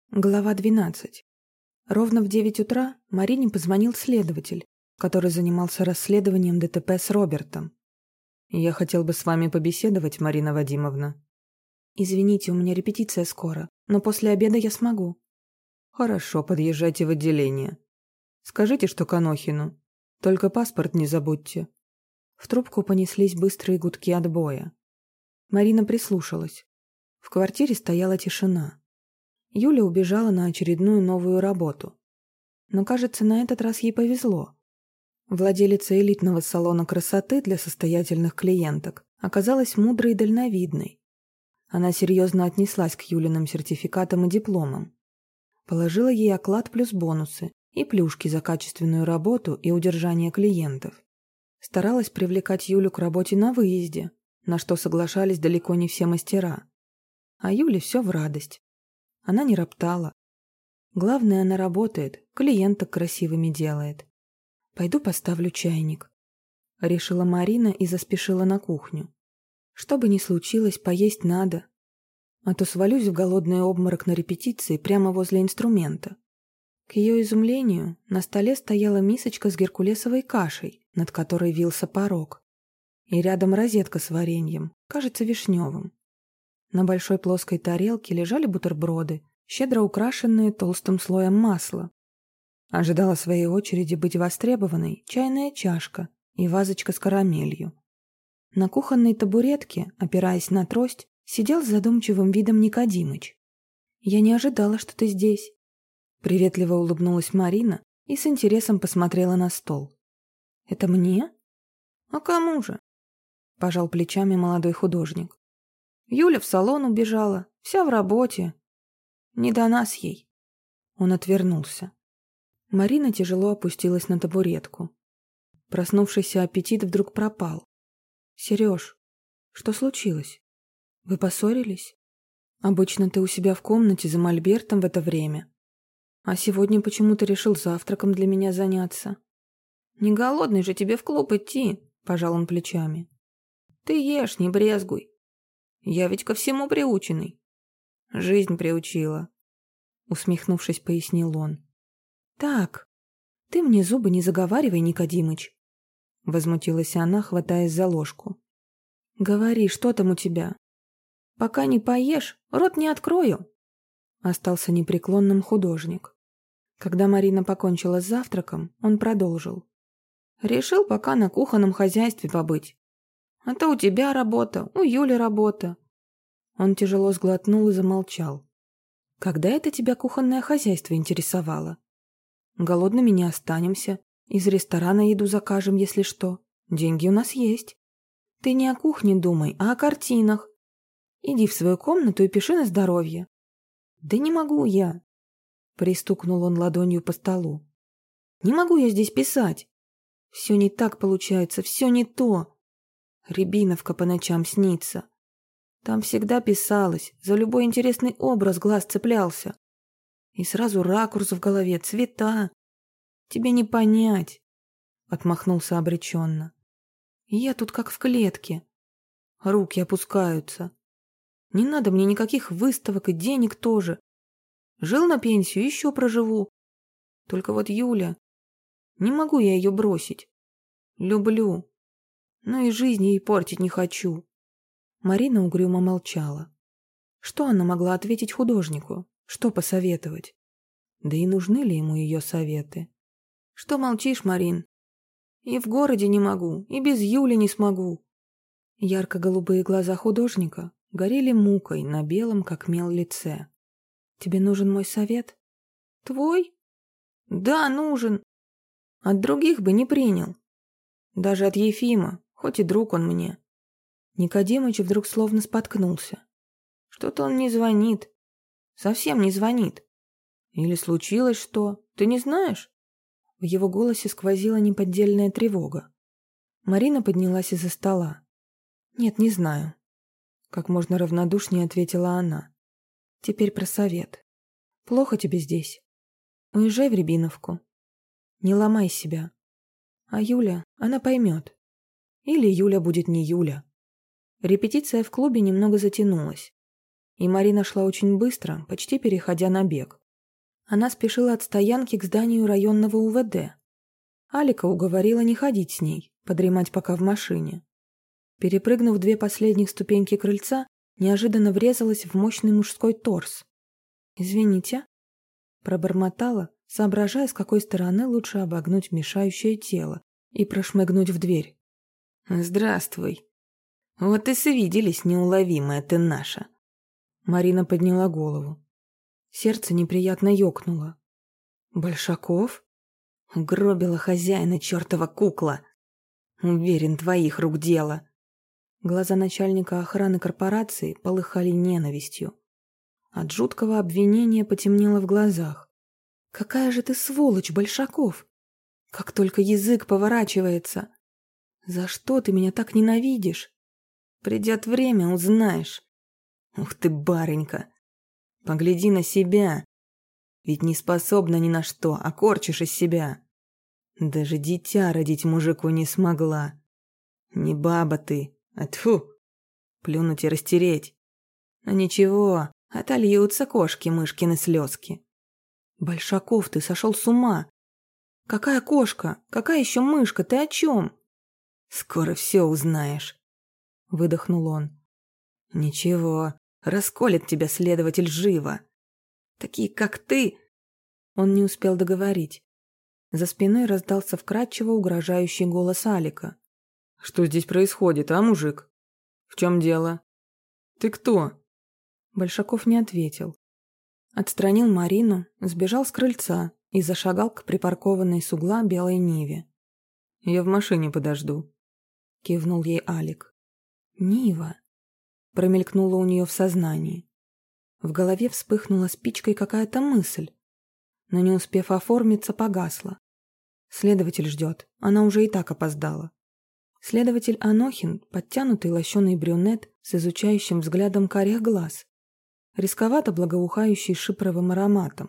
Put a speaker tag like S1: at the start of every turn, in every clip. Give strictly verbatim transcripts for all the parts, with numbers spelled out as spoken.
S1: Глава двенадцать. Ровно в девять утра Марине позвонил следователь, который занимался расследованием ДТП с Робертом. «Я хотел бы с вами побеседовать, Марина Вадимовна». «Извините, у меня репетиция скоро, но после обеда я смогу». «Хорошо, подъезжайте в отделение. Скажите, что к Анохину. Только паспорт не забудьте». В трубку понеслись быстрые гудки отбоя. Марина прислушалась. В квартире стояла тишина. Юля убежала на очередную новую работу. Но, кажется, на этот раз ей повезло. Владелица элитного салона красоты для состоятельных клиенток оказалась мудрой и дальновидной. Она серьезно отнеслась к Юлиным сертификатам и дипломам. Положила ей оклад плюс бонусы и плюшки за качественную работу и удержание клиентов. Старалась привлекать Юлю к работе на выезде, на что соглашались далеко не все мастера. А Юле все в радость. Она не роптала. Главное, она работает, клиенток красивыми делает. «Пойду поставлю чайник», — решила Марина и заспешила на кухню. Что бы ни случилось, поесть надо. А то свалюсь в голодный обморок на репетиции прямо возле инструмента. К ее изумлению на столе стояла мисочка с геркулесовой кашей, над которой вился порог. И рядом розетка с вареньем, кажется, вишневым. На большой плоской тарелке лежали бутерброды, щедро украшенные толстым слоем масла. Ожидала своей очереди быть востребованной чайная чашка и вазочка с карамелью. На кухонной табуретке, опираясь на трость, сидел с задумчивым видом Никодимыч. «Я не ожидала, что ты здесь», — приветливо улыбнулась Марина и с интересом посмотрела на стол. «Это мне?» «А кому же?» — пожал плечами молодой художник. Юля в салон убежала, вся в работе. Не до нас ей. Он отвернулся. Марина тяжело опустилась на табуретку. Проснувшийся аппетит вдруг пропал. «Сереж, что случилось? Вы поссорились? Обычно ты у себя в комнате за мольбертом в это время. А сегодня почему-то решил завтраком для меня заняться». «Не голодный же тебе в клуб идти», — пожал он плечами. «Ты ешь, не брезгуй. Я ведь ко всему приученный. Жизнь приучила», — усмехнувшись, пояснил он. «Так, ты мне зубы не заговаривай, Никодимыч», — возмутилась она, хватаясь за ложку. «Говори, что там у тебя?» «Пока не поешь, рот не открою», — остался непреклонным художник. Когда Марина покончила с завтраком, он продолжил. «Решил пока на кухонном хозяйстве побыть. А то у тебя работа, у Юли работа». Он тяжело сглотнул и замолчал. «Когда это тебя кухонное хозяйство интересовало? Голодными не останемся. Из ресторана еду закажем, если что. Деньги у нас есть. Ты не о кухне думай, а о картинах. Иди в свою комнату и пиши на здоровье». «Да не могу я», — пристукнул он ладонью по столу. «Не могу я здесь писать. Все не так получается, все не то. Рябиновка по ночам снится. Там всегда писалось, за любой интересный образ глаз цеплялся. И сразу ракурс в голове, цвета. Тебе не понять», — отмахнулся обреченно. «Я тут как в клетке. Руки опускаются. Не надо мне никаких выставок и денег тоже. Жил на пенсию, еще проживу. Только вот Юля... Не могу я ее бросить. Люблю. Но и жизнь ей портить не хочу». Марина угрюмо молчала. Что она могла ответить художнику? Что посоветовать? Да и нужны ли ему ее советы? «Что молчишь, Марин? И в городе не могу, и без Юли не смогу». Ярко-голубые глаза художника горели мукой на белом, как мел, лице. «Тебе нужен мой совет?» «Твой? Да, нужен. От других бы не принял. Даже от Ефима, хоть и друг он мне». Никодимыч вдруг словно споткнулся. «Что-то он не звонит. Совсем не звонит. Или случилось что? Ты не знаешь?» В его голосе сквозила неподдельная тревога. Марина поднялась из-за стола. «Нет, не знаю», — как можно равнодушнее ответила она. «Теперь про совет. Плохо тебе здесь. Уезжай в Рябиновку. Не ломай себя. А Юля, она поймет. Или Юля будет не Юля». Репетиция в клубе немного затянулась. И Марина шла очень быстро, почти переходя на бег. Она спешила от стоянки к зданию районного У В Д. Алика уговорила не ходить с ней, подремать пока в машине. Перепрыгнув две последних ступеньки крыльца, неожиданно врезалась в мощный мужской торс. «Извините», — пробормотала, соображая, с какой стороны лучше обогнуть мешающее тело и прошмыгнуть в дверь.
S2: «Здравствуй. Вот и свиделись, неуловимая ты наша».
S1: Марина подняла голову. Сердце неприятно ёкнуло. «Большаков?»
S2: Угробила хозяина чертова кукла. Уверен, твоих рук дело.
S1: Глаза начальника охраны корпорации полыхали ненавистью. От жуткого обвинения потемнело в глазах. «Какая же ты сволочь, Большаков! Как только язык поворачивается! За что ты меня так ненавидишь?»
S2: Придет время, узнаешь. Ух ты, барынька. Погляди на себя. Ведь не способна ни на что, а корчишь из себя. Даже дитя родить мужику не смогла. Не баба ты, а тьфу, плюнуть и растереть. Но ничего, отольются кошки-мышкины слезки.
S1: Большаков, ты сошел с ума. Какая кошка? Какая еще мышка? Ты о чем?
S2: Скоро все узнаешь.
S1: Выдохнул он.
S2: Ничего, расколет тебя следователь живо. Такие, как ты.
S1: Он не успел договорить. За спиной раздался вкрадчиво угрожающий голос Алика.
S3: «Что здесь происходит, а, мужик? В чем дело? Ты кто?»
S1: Большаков не ответил. Отстранил Марину, сбежал с крыльца и зашагал к припаркованной с угла белой Ниве.
S3: «Я в машине подожду»,
S1: — кивнул ей Алик. «Нива», — промелькнула у нее в сознании. В голове вспыхнула спичкой какая-то мысль, но, не успев оформиться, погасла. Следователь ждет, она уже и так опоздала. Следователь Анохин, подтянутый лощеный брюнет с изучающим взглядом карих глаз, рисковато благоухающий шипровым ароматом.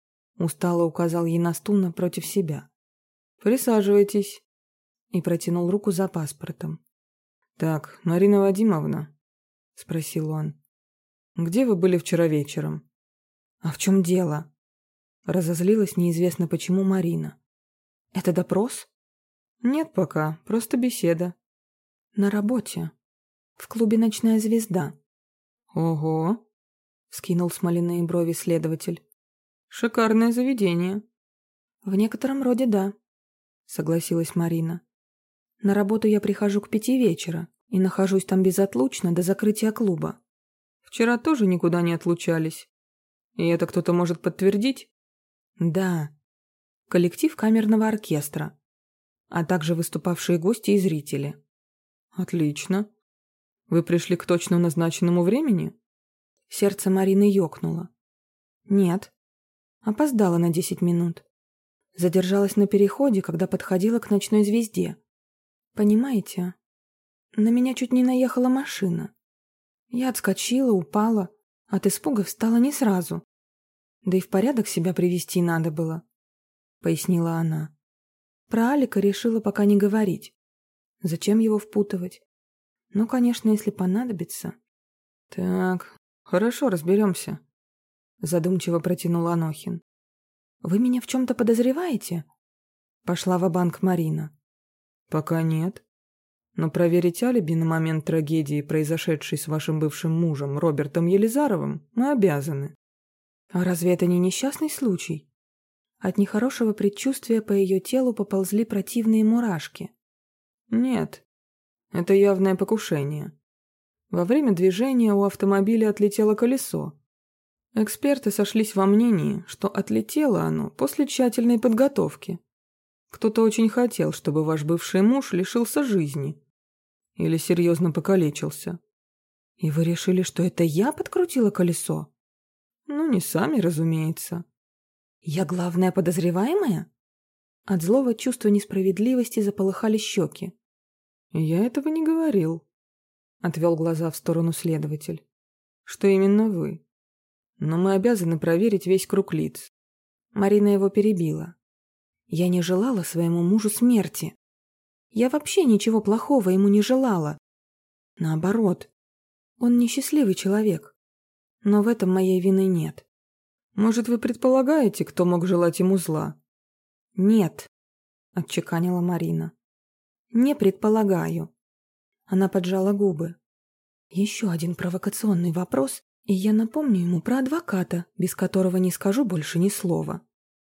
S1: Устало указал ей на стул напротив себя.
S3: «Присаживайтесь»,
S1: и протянул руку за паспортом.
S3: «Так, Марина Вадимовна», — спросил он, — «где вы были вчера вечером?»
S1: «А в чем дело?» Разозлилась неизвестно почему Марина. «Это допрос?»
S3: «Нет пока, просто беседа».
S1: «На работе. В клубе «Ночная звезда».
S3: «Ого!» —
S1: вскинул смоляные брови следователь.
S3: «Шикарное заведение».
S1: «В некотором роде да», — согласилась Марина. «На работу я прихожу к пяти вечера и нахожусь там безотлучно до закрытия клуба».
S3: «Вчера тоже никуда не отлучались. И это кто-то может подтвердить?»
S1: «Да. Коллектив камерного оркестра, а также выступавшие гости и зрители».
S3: «Отлично. Вы пришли к точно назначенному времени?»
S1: Сердце Марины ёкнуло. «Нет. Опоздала на десять минут. Задержалась на переходе, когда подходила к «Ночной звезде». Понимаете, на меня чуть не наехала машина. Я отскочила, упала, от испуга встала не сразу. Да и в порядок себя привести надо было», — пояснила она. Про Алика решила пока не говорить. Зачем его впутывать? Ну, конечно, если понадобится.
S3: «Так, хорошо, разберемся», — задумчиво протянул Анохин.
S1: «Вы меня в чем-то подозреваете?» Пошла ва-банк Марина.
S3: «Пока нет. Но проверить алиби на момент трагедии, произошедшей с вашим бывшим мужем Робертом Елизаровым, мы обязаны».
S1: «А разве это не несчастный случай?» От нехорошего предчувствия по ее телу поползли противные мурашки.
S3: «Нет, это явное покушение. Во время движения у автомобиля отлетело колесо. Эксперты сошлись во мнении, что отлетело оно после тщательной подготовки. Кто-то очень хотел, чтобы ваш бывший муж лишился жизни или серьезно покалечился».
S1: «И вы решили, что это я подкрутила колесо?»
S3: «Ну, не сами, разумеется».
S1: «Я главная подозреваемая?» От злого чувства несправедливости заполыхали щеки.
S3: «Я этого не говорил», — отвел глаза в сторону следователь. «Что именно вы? Но мы обязаны проверить весь круг лиц».
S1: Марина его перебила. «Я не желала своему мужу смерти. Я вообще ничего плохого ему не желала. Наоборот, он несчастливый человек. Но в этом моей вины нет.
S3: Может, вы предполагаете, кто мог желать ему зла?
S1: Нет, отчеканила Марина. Не предполагаю. Она поджала губы. Еще один провокационный вопрос, и я напомню ему про адвоката, без которого не скажу больше ни слова.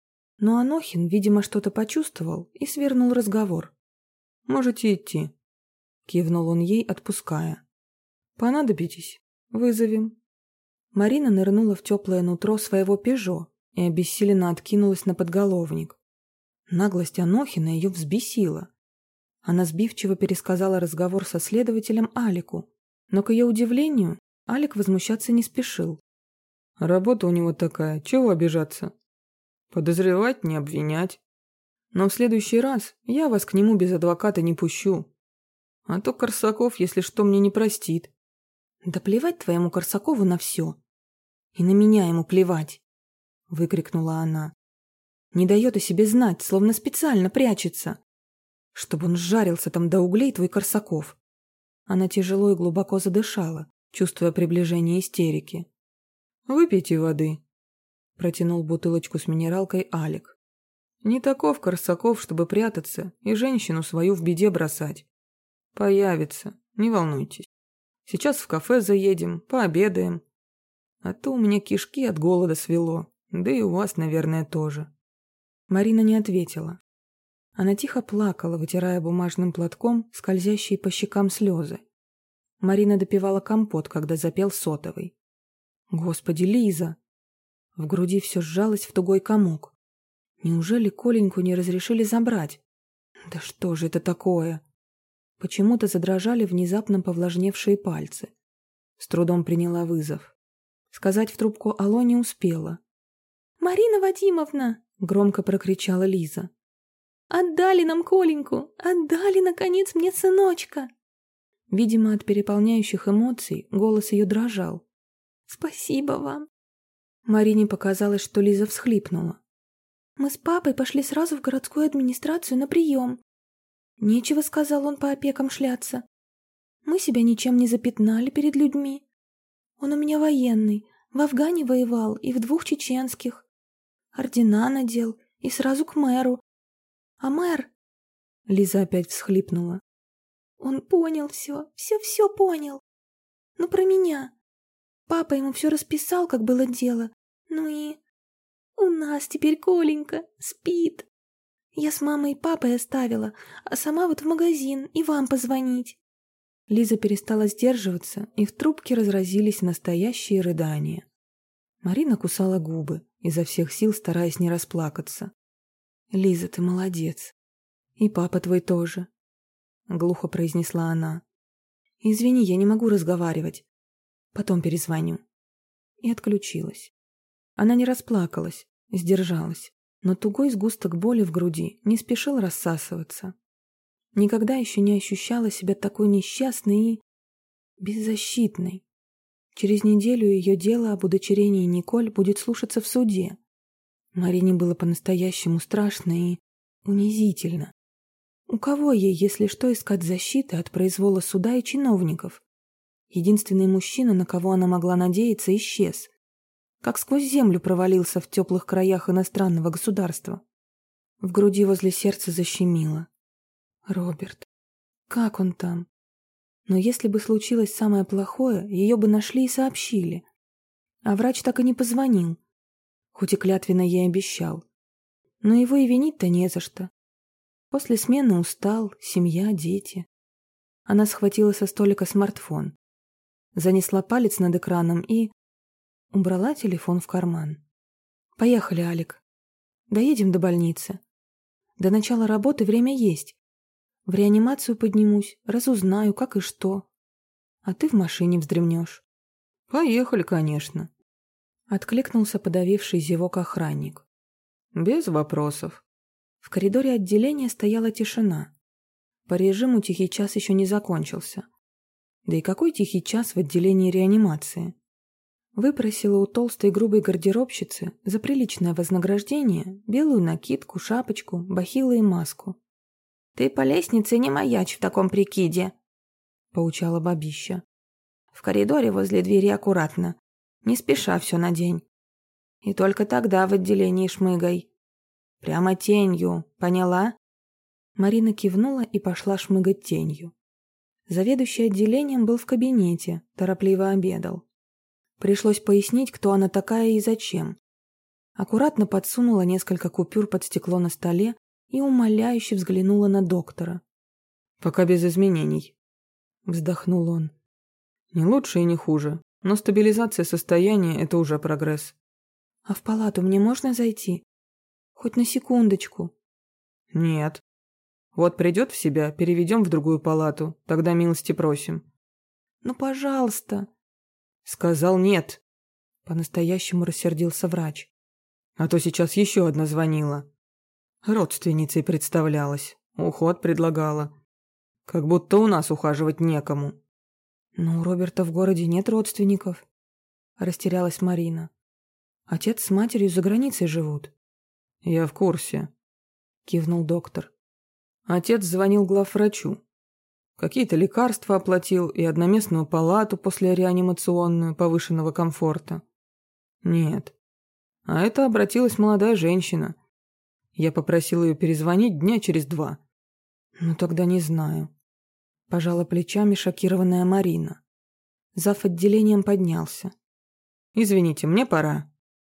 S1: Но Анохин, видимо, что-то почувствовал и свернул разговор.
S3: «Можете идти», — кивнул он ей, отпуская. «Понадобитесь? Вызовем».
S1: Марина нырнула в теплое нутро своего «Пежо» и обессиленно откинулась на подголовник. Наглость Анохина ее взбесила. Она сбивчиво пересказала разговор со следователем Алику, но, к ее удивлению, Алик возмущаться не спешил.
S3: «Работа у него такая, чего обижаться? Подозревать, не обвинять. Но в следующий раз я вас к нему без адвоката не пущу. А то Корсаков, если что, мне не простит».
S1: «Да плевать твоему Корсакову на все. И на меня ему плевать», — выкрикнула она. «Не дает о себе знать, словно специально прячется. Чтобы он сжарился там до углей, твой Корсаков». Она тяжело и глубоко задышала, чувствуя приближение истерики.
S3: «Выпейте воды», — протянул бутылочку с минералкой Алик. «Не таков Корсаков, чтобы прятаться и женщину свою в беде бросать. Появится, не волнуйтесь. Сейчас в кафе заедем, пообедаем. А то у меня кишки от голода свело, да и у вас, наверное, тоже».
S1: Марина не ответила. Она тихо плакала, вытирая бумажным платком скользящие по щекам слезы. Марина допивала компот, когда запел сотовый. «Господи, Лиза!» В груди все сжалось в тугой комок. Неужели Коленьку не разрешили забрать? Да что же это такое? Почему-то задрожали внезапно повлажневшие пальцы. С трудом приняла вызов. Сказать в трубку «Алло» не успела. «Марина Вадимовна!» — громко прокричала Лиза. «Отдали нам Коленьку! Отдали, наконец, мне сыночка!» Видимо, от переполняющих эмоций голос ее дрожал. «Спасибо вам!» Марине показалось, что Лиза всхлипнула. «Мы с папой пошли сразу в городскую администрацию на прием. Нечего, — сказал он, — по опекам шляться. Мы себя ничем не запятнали перед людьми. Он у меня военный, в Афгане воевал и в двух чеченских. Ордена надел и сразу к мэру. А мэр...» Лиза опять всхлипнула. «Он понял все, все-все понял. Ну, про меня. Папа ему все расписал, как было дело. Ну и... У нас теперь Коленька спит. Я с мамой и папой оставила, а сама вот в магазин и вам позвонить». Лиза перестала сдерживаться, и в трубке разразились настоящие рыдания. Марина кусала губы, изо всех сил стараясь не расплакаться. «Лиза, ты молодец. И папа твой тоже», — глухо произнесла она. «Извини, я не могу разговаривать. Потом перезвоню». И отключилась. Она не расплакалась, сдержалась, но тугой сгусток боли в груди не спешил рассасываться. Никогда еще не ощущала себя такой несчастной и беззащитной. Через неделю ее дело об удочерении Николь будет слушаться в суде. Марине было по-настоящему страшно и унизительно. У кого ей, если что, искать защиты от произвола суда и чиновников? Единственный мужчина, на кого она могла надеяться, исчез. Как сквозь землю провалился в теплых краях иностранного государства. В груди возле сердца защемило. Роберт. Как он там? Но если бы случилось самое плохое, ее бы нашли и сообщили. А врач так и не позвонил, хоть и клятвенно ей обещал. Но его и винить-то не за что. После смены устал, семья, дети. Она схватила со столика смартфон, занесла палец над экраном и... убрала телефон в карман. «Поехали, Алик. Доедем до больницы. До начала работы время есть. В реанимацию поднимусь, разузнаю, как и что. А ты в машине вздремнешь».
S3: «Поехали, конечно»,
S1: — откликнулся подавивший зевок охранник.
S3: «Без вопросов».
S1: В коридоре отделения стояла тишина. По режиму тихий час еще не закончился. Да и какой тихий час в отделении реанимации? Выпросила у толстой грубой гардеробщицы за приличное вознаграждение белую накидку, шапочку, бахилы и маску. «Ты по лестнице не маячь в таком прикиде», — поучала бабища. «В коридоре возле двери аккуратно. Не спеша все надень. И только тогда в отделении шмыгай. Прямо тенью, поняла?» Марина кивнула и пошла шмыгать тенью. Заведующий отделением был в кабинете, торопливо обедал. Пришлось пояснить, кто она такая и зачем. Аккуратно подсунула несколько купюр под стекло на столе и умоляюще взглянула на доктора.
S3: «Пока без изменений», — вздохнул он. «Не лучше и не хуже, но стабилизация состояния — это уже прогресс».
S1: «А в палату мне можно зайти? Хоть на секундочку?»
S3: «Нет. Вот придет в себя, переведем в другую палату, тогда милости просим».
S1: «Ну, пожалуйста».
S3: «Сказал нет».
S1: По-настоящему рассердился врач.
S3: «А то сейчас еще одна звонила. Родственницей представлялась, уход предлагала. Как будто у нас ухаживать некому».
S1: «Но у Роберта в городе нет родственников», — растерялась Марина. «Отец с матерью за границей живут».
S3: «Я в курсе», — кивнул доктор. «Отец звонил главврачу. Какие-то лекарства оплатил и одноместную палату после реанимационную повышенного комфорта. Нет. А это обратилась молодая женщина. Я попросил ее перезвонить дня через два».
S1: «Ну тогда не знаю», — пожала плечами шокированная Марина. Зав. Отделением поднялся.
S3: «Извините, мне пора».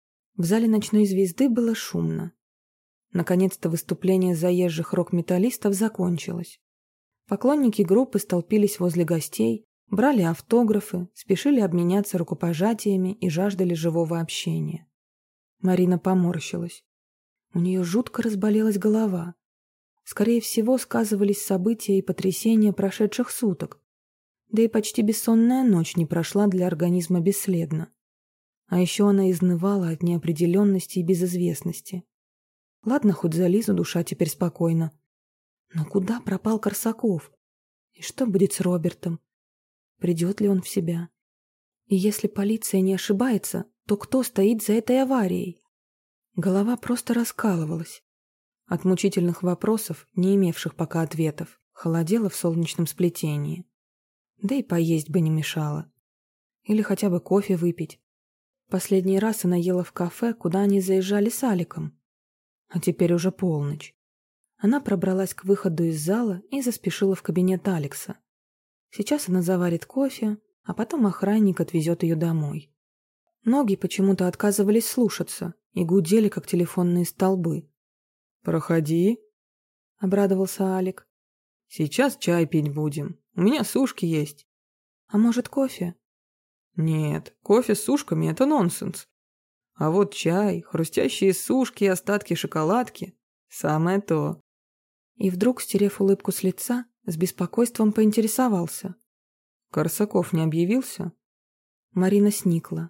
S1: В зале «Ночной звезды» было шумно. Наконец-то выступление заезжих рок-металлистов закончилось. Поклонники группы столпились возле гостей, брали автографы, спешили обменяться рукопожатиями и жаждали живого общения. Марина поморщилась. У нее жутко разболелась голова. Скорее всего, сказывались события и потрясения прошедших суток. Да и почти бессонная ночь не прошла для организма бесследно. А еще она изнывала от неопределенности и безызвестности. Ладно, хоть за Лизу душа теперь спокойна. Но куда пропал Корсаков? И что будет с Робертом? Придет ли он в себя? И если полиция не ошибается, то кто стоит за этой аварией? Голова просто раскалывалась. От мучительных вопросов, не имевших пока ответов, холодело в солнечном сплетении. Да и поесть бы не мешало. Или хотя бы кофе выпить. Последний раз она ела в кафе, куда они заезжали с Аликом. А теперь уже полночь. Она пробралась к выходу из зала и заспешила в кабинет Алекса. Сейчас она заварит кофе, а потом охранник отвезет ее домой. Ноги почему-то отказывались слушаться и гудели, как телефонные столбы.
S3: «Проходи», — обрадовался Алик. «Сейчас чай пить будем. У меня сушки есть».
S1: «А может, кофе?»
S3: «Нет, кофе с сушками — это нонсенс. А вот чай, хрустящие сушки и остатки шоколадки — самое то».
S1: И вдруг, стерев улыбку с лица, с беспокойством поинтересовался.
S3: «Корсаков не объявился?»
S1: Марина сникла.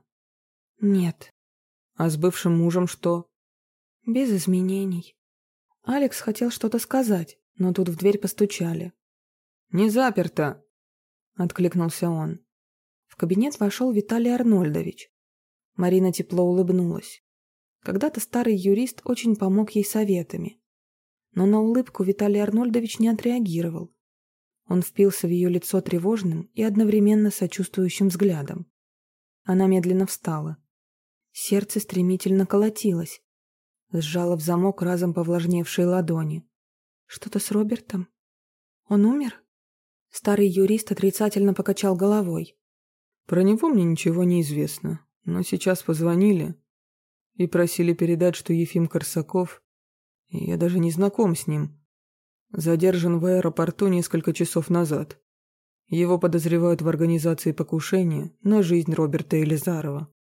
S1: «Нет».
S3: «А с бывшим мужем что?»
S1: «Без изменений». Алекс хотел что-то сказать, но тут в дверь постучали.
S3: «Не заперто!» — откликнулся он.
S1: В кабинет вошел Виталий Арнольдович. Марина тепло улыбнулась. Когда-то старый юрист очень помог ей советами. Но на улыбку Виталий Арнольдович не отреагировал. Он впился в ее лицо тревожным и одновременно сочувствующим взглядом. Она медленно встала. Сердце стремительно колотилось. Сжала в замок разом повлажневшие ладони. Что-то с Робертом? Он умер? Старый юрист отрицательно покачал головой.
S3: «Про него мне ничего не известно, но сейчас позвонили и просили передать, что Ефим Корсаков, и я даже не знаком с ним, задержан в аэропорту несколько часов назад. Его подозревают в организации покушения на жизнь Роберта Елизарова».